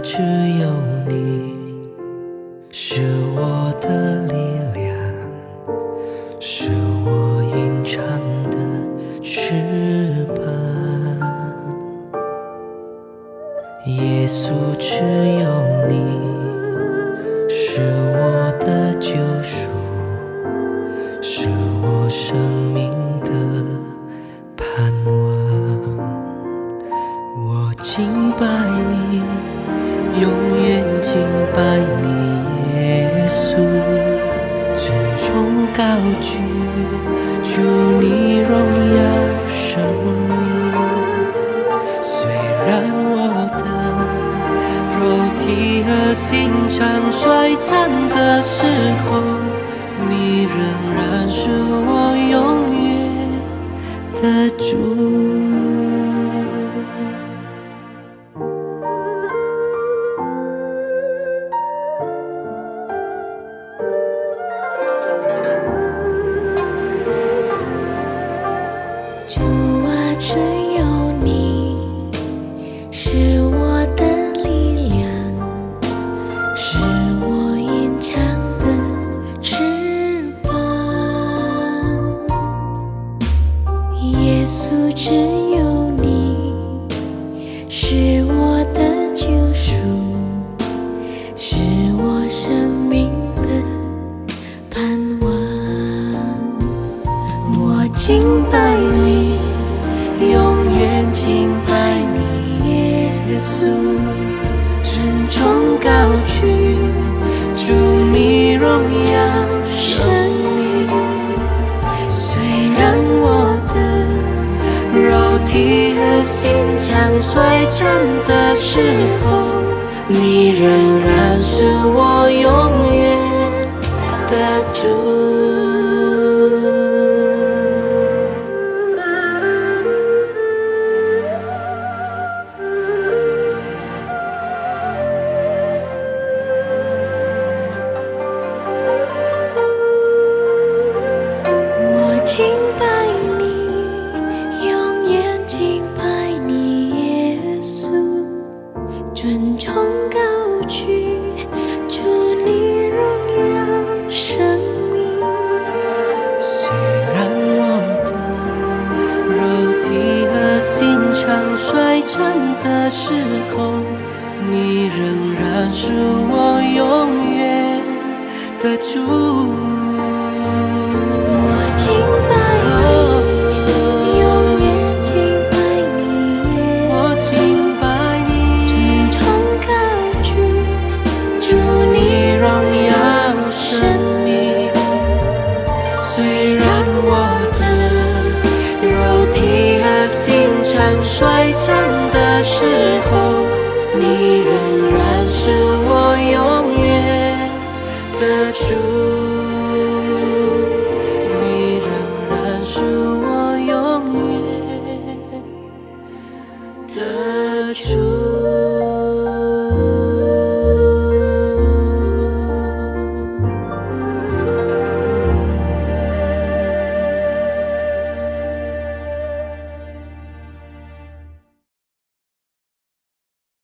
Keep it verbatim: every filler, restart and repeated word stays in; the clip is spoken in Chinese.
只有你，是我的力量，是我隐藏的翅膀。耶稣，只有你，是我的救赎，是我生命的盼望。我敬拜你，永远敬拜你，耶稣，尊重高举，主你荣耀生命。虽然我的肉体和心肠衰残的时候，你仍然是我永远的主。 主啊，只有你是我的力量，是我隐藏的翅膀。耶稣，只有你是我的救赎，是我生命的盼望。我敬拜你，永远敬拜你，耶稣，尊重高举，主你荣耀生命。虽然我的肉体和心肠衰残的时候，你仍然是我永远的主。敬拜你，永远敬拜你，耶稣，尊崇高举，主你荣耀生命。 虽然我的肉体和心肠衰残的时候，你仍然是我永远的主。 敬拜你，永远敬拜你，耶稣，尊崇高举，主你荣耀生命。 虽然我的肉体和心肠衰残的时候，你仍然是我永远的主。是我永远的主。